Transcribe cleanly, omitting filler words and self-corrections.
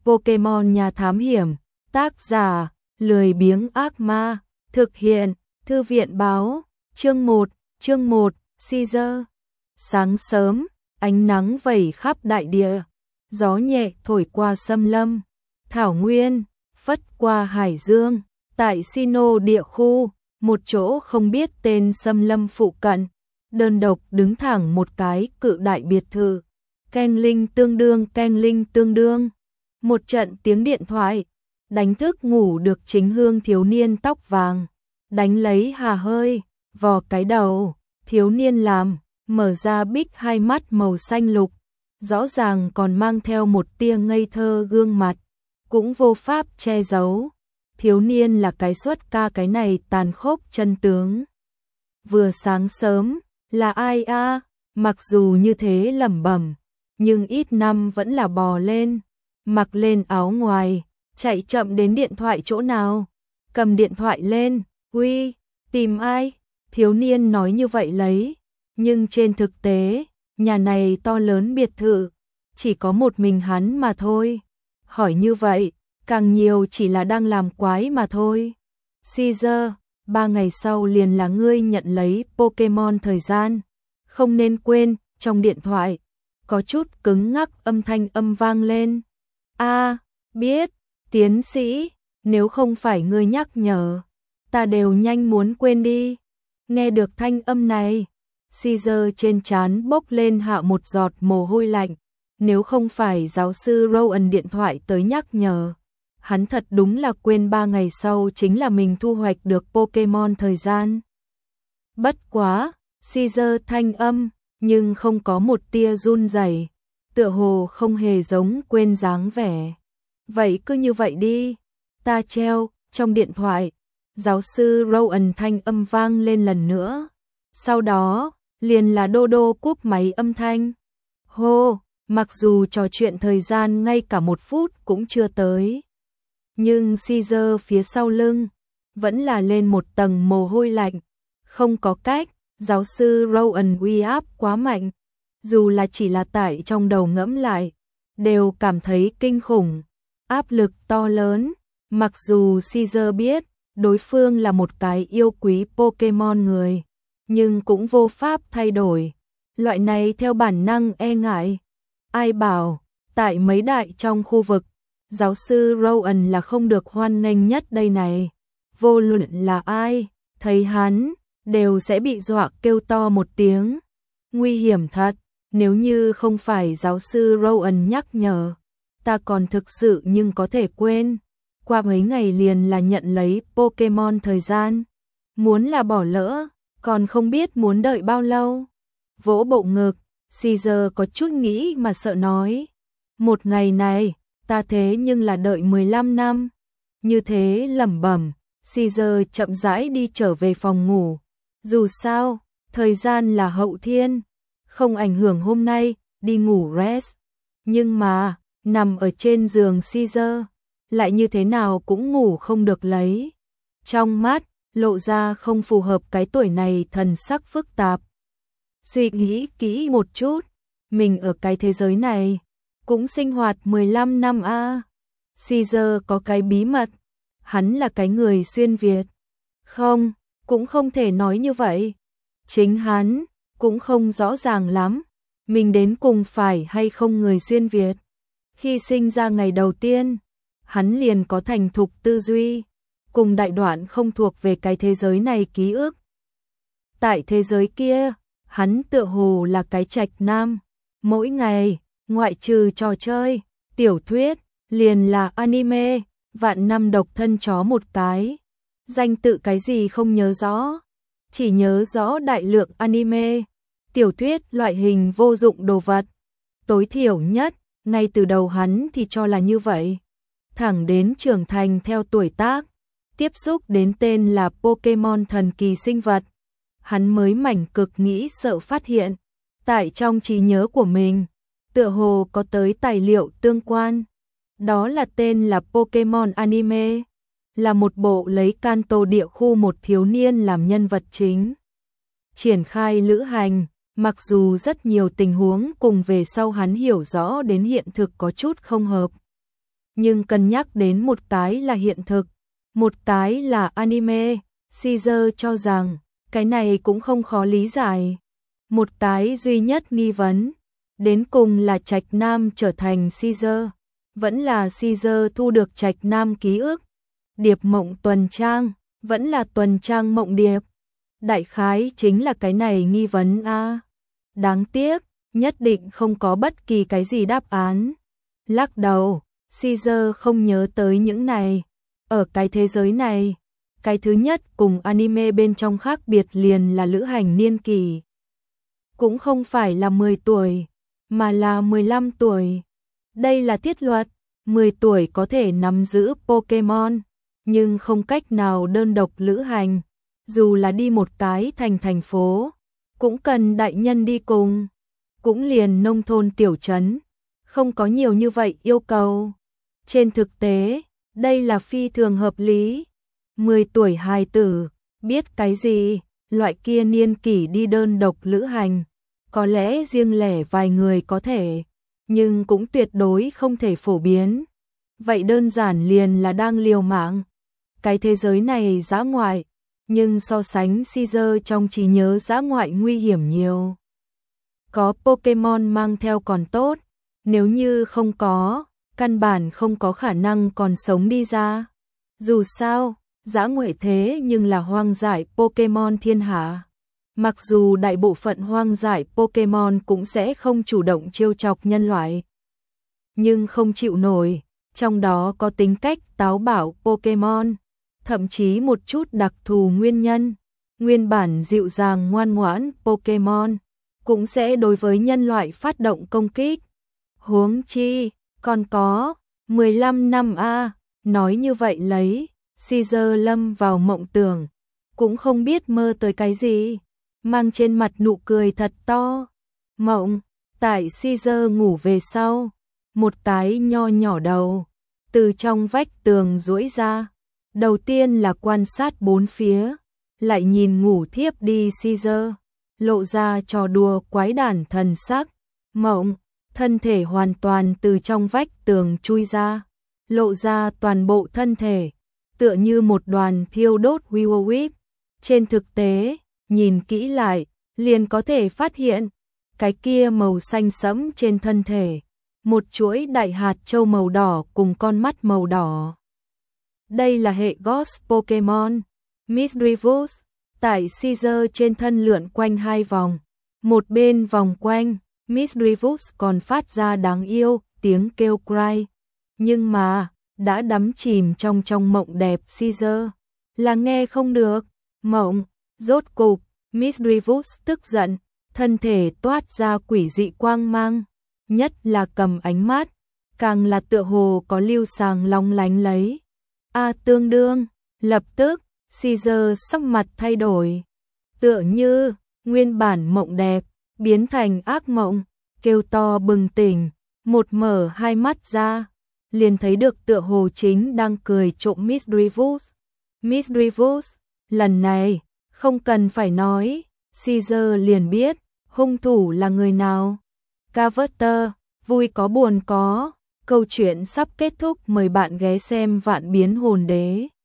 Pokemon nhà thám hiểm, tác giả, lười biếng ác ma, thực hiện, thư viện báo, chương 1, Caesar. Sáng sớm, ánh nắng vẩy khắp đại địa, gió nhẹ thổi qua xâm lâm, thảo nguyên, phất qua hải dương, tại Sinnoh địa khu, một chỗ không biết tên xâm lâm phụ cận, đơn độc đứng thẳng một cái cự đại biệt thự. Keng linh tương đương. Một trận tiếng điện thoại, đánh thức ngủ được chính hương thiếu niên tóc vàng, đánh lấy hà hơi, vò cái đầu, thiếu niên làm, mở ra bích hai mắt màu xanh lục, rõ ràng còn mang theo một tia ngây thơ gương mặt, cũng vô pháp che giấu. Thiếu niên là cái xuất ca cái này tàn khốc chân tướng. Vừa sáng sớm, là ai a? Mặc dù như thế lẩm bẩm, nhưng ít năm vẫn là bò lên, mặc lên áo ngoài, chạy chậm đến điện thoại chỗ nào, cầm điện thoại lên, uy, tìm ai? Thiếu niên nói như vậy lấy, nhưng trên thực tế, nhà này to lớn biệt thự, chỉ có một mình hắn mà thôi. Hỏi như vậy, càng nhiều chỉ là đang làm quái mà thôi. Caesar, 3 ngày sau liền là ngươi nhận lấy Pokemon thời gian. Không nên quên, trong điện thoại, có chút cứng ngắc âm thanh vang lên. Biết, tiến sĩ, nếu không phải ngươi nhắc nhở, ta đều nhanh muốn quên đi. Nghe được thanh âm này, Caesar trên trán bốc lên hạ một giọt mồ hôi lạnh. Nếu không phải giáo sư Rowan điện thoại tới nhắc nhở, hắn thật đúng là quên 3 ngày sau chính là mình thu hoạch được Pokemon thời gian. Bất quá, Caesar thanh âm, nhưng không có một tia run rẩy, tựa hồ không hề giống quên dáng vẻ. Vậy cứ như vậy đi, ta treo. Trong điện thoại, giáo sư Rowan thanh âm vang lên lần nữa. Sau đó, liền là Đô Đô cúp máy âm thanh. Hô, mặc dù trò chuyện thời gian ngay cả 1 phút cũng chưa tới, nhưng Caesar phía sau lưng vẫn là lên một tầng mồ hôi lạnh. Không có cách, giáo sư Rowan uy áp quá mạnh, dù là chỉ là tại trong đầu ngẫm lại, đều cảm thấy kinh khủng, áp lực to lớn. Mặc dù Caesar biết đối phương là một cái yêu quý Pokemon người, nhưng cũng vô pháp thay đổi. Loại này theo bản năng e ngại. Ai bảo, tại mấy đại trong khu vực, giáo sư Rowan là không được hoan nghênh nhất đây này. Vô luận là ai, thấy hắn, đều sẽ bị dọa kêu to một tiếng. Nguy hiểm thật, nếu như không phải giáo sư Rowan nhắc nhở, ta còn thực sự nhưng có thể quên. Qua mấy ngày liền là nhận lấy Pokemon thời gian. Muốn là bỏ lỡ, còn không biết muốn đợi bao lâu. Vỗ bộ ngực, Caesar có chút nghĩ mà sợ nói. Một ngày này, ta thế nhưng là đợi 15 năm. Như thế lẩm bẩm, Caesar chậm rãi đi trở về phòng ngủ. Dù sao, thời gian là hậu thiên, không ảnh hưởng hôm nay, đi ngủ rest. Nhưng mà, nằm ở trên giường Caesar, lại như thế nào cũng ngủ không được lấy. Trong mắt, lộ ra không phù hợp cái tuổi này thần sắc phức tạp. Suy nghĩ kỹ một chút, mình ở cái thế giới này, cũng sinh hoạt 15 năm a. Caesar có cái bí mật, hắn là cái người xuyên Việt. Không, cũng không thể nói như vậy. Chính hắn, cũng không rõ ràng lắm, mình đến cùng phải hay không người xuyên Việt. Khi sinh ra ngày đầu tiên, hắn liền có thành thục tư duy, cùng đại đoạn không thuộc về cái thế giới này ký ức. Tại thế giới kia, hắn tựa hồ là cái trạch nam, mỗi ngày, ngoại trừ trò chơi, tiểu thuyết, liền là anime, vạn năm độc thân chó một cái. Danh tự cái gì không nhớ rõ, chỉ nhớ rõ đại lượng anime, tiểu thuyết loại hình vô dụng đồ vật. Tối thiểu nhất, ngay từ đầu hắn thì cho là như vậy. Thẳng đến trưởng thành theo tuổi tác, tiếp xúc đến tên là Pokemon thần kỳ sinh vật, hắn mới mảnh cực nghĩ sợ phát hiện, tại trong trí nhớ của mình, tựa hồ có tới tài liệu tương quan. Đó là tên là Pokemon Anime, là một bộ lấy Kanto địa khu một thiếu niên làm nhân vật chính. Triển khai lữ hành, mặc dù rất nhiều tình huống cùng về sau hắn hiểu rõ đến hiện thực có chút không hợp. nhưng cân nhắc đến một cái là hiện thực, một cái là anime, Caesar cho rằng cái này cũng không khó lý giải. Một cái duy nhất nghi vấn, đến cùng là Trạch Nam trở thành Caesar, vẫn là Caesar thu được Trạch Nam ký ức. Điệp mộng tuần trang, vẫn là tuần trang mộng điệp. Đại khái chính là cái này nghi vấn a. Đáng tiếc, nhất định không có bất kỳ cái gì đáp án. Lắc đầu, Caesar không nhớ tới những này. Ở cái thế giới này, cái thứ nhất cùng anime bên trong khác biệt liền là lữ hành niên kỷ. Cũng không phải là 10 tuổi, mà là 15 tuổi. Đây là thiết luật, 10 tuổi có thể nắm giữ Pokemon, nhưng không cách nào đơn độc lữ hành. Dù là đi một cái thành phố, cũng cần đại nhân đi cùng. Cũng liền nông thôn tiểu trấn, không có nhiều như vậy yêu cầu. Trên thực tế, đây là phi thường hợp lý. 10 tuổi hài tử, biết cái gì, loại kia niên kỷ đi đơn độc lữ hành. Có lẽ riêng lẻ vài người có thể, nhưng cũng tuyệt đối không thể phổ biến. Vậy đơn giản liền là đang liều mạng. Cái thế giới này dã ngoại, nhưng so sánh Caesar trong trí nhớ dã ngoại nguy hiểm nhiều. Có Pokemon mang theo còn tốt, nếu như không có, căn bản không có khả năng còn sống đi ra. Dù sao, dã ngoại thế nhưng là hoang dại Pokemon thiên hạ. Mặc dù đại bộ phận hoang dại Pokemon cũng sẽ không chủ động trêu chọc nhân loại, nhưng không chịu nổi, trong đó có tính cách táo bạo Pokemon, thậm chí một chút đặc thù nguyên nhân, nguyên bản dịu dàng ngoan ngoãn Pokemon cũng sẽ đối với nhân loại phát động công kích. Huống chi, còn có 15 năm a, nói như vậy lấy, Caesar lâm vào mộng tưởng, cũng không biết mơ tới cái gì, mang trên mặt nụ cười thật to. Mộng, tại Caesar ngủ về sau, một cái nho nhỏ đầu từ trong vách tường duỗi ra, đầu tiên là quan sát bốn phía, lại nhìn ngủ thiếp đi Caesar, lộ ra trò đùa quái đản thần sắc. Mộng, thân thể hoàn toàn từ trong vách tường chui ra, lộ ra toàn bộ thân thể, tựa như một đoàn thiêu đốt Will-O-Wisp. Trên thực tế, nhìn kỹ lại, liền có thể phát hiện, cái kia màu xanh sẫm trên thân thể, một chuỗi đại hạt châu màu đỏ cùng con mắt màu đỏ. Đây là hệ Ghost Pokemon, Misdreavus, tại Caesar trên thân lượn quanh hai vòng, một bên vòng quanh, Misdreavus còn phát ra đáng yêu tiếng kêu cry, nhưng mà đã đắm chìm trong mộng đẹp Caesar, là nghe không được. Mộng, rốt cục, Misdreavus tức giận, thân thể toát ra quỷ dị quang mang, nhất là cầm ánh mắt, càng là tựa hồ có lưu sàng long lánh lấy. Tương đương, lập tức, Caesar sắc mặt thay đổi, tựa như nguyên bản mộng đẹp biến thành ác mộng, kêu to bừng tỉnh, một mở hai mắt ra, liền thấy được tựa hồ chính đang cười trộm Misdreavus. Misdreavus, lần này không cần phải nói, Caesar liền biết hung thủ là người nào. Carver, vui có buồn có, câu chuyện sắp kết thúc, mời bạn ghé xem Vạn Biến Hồn Đế.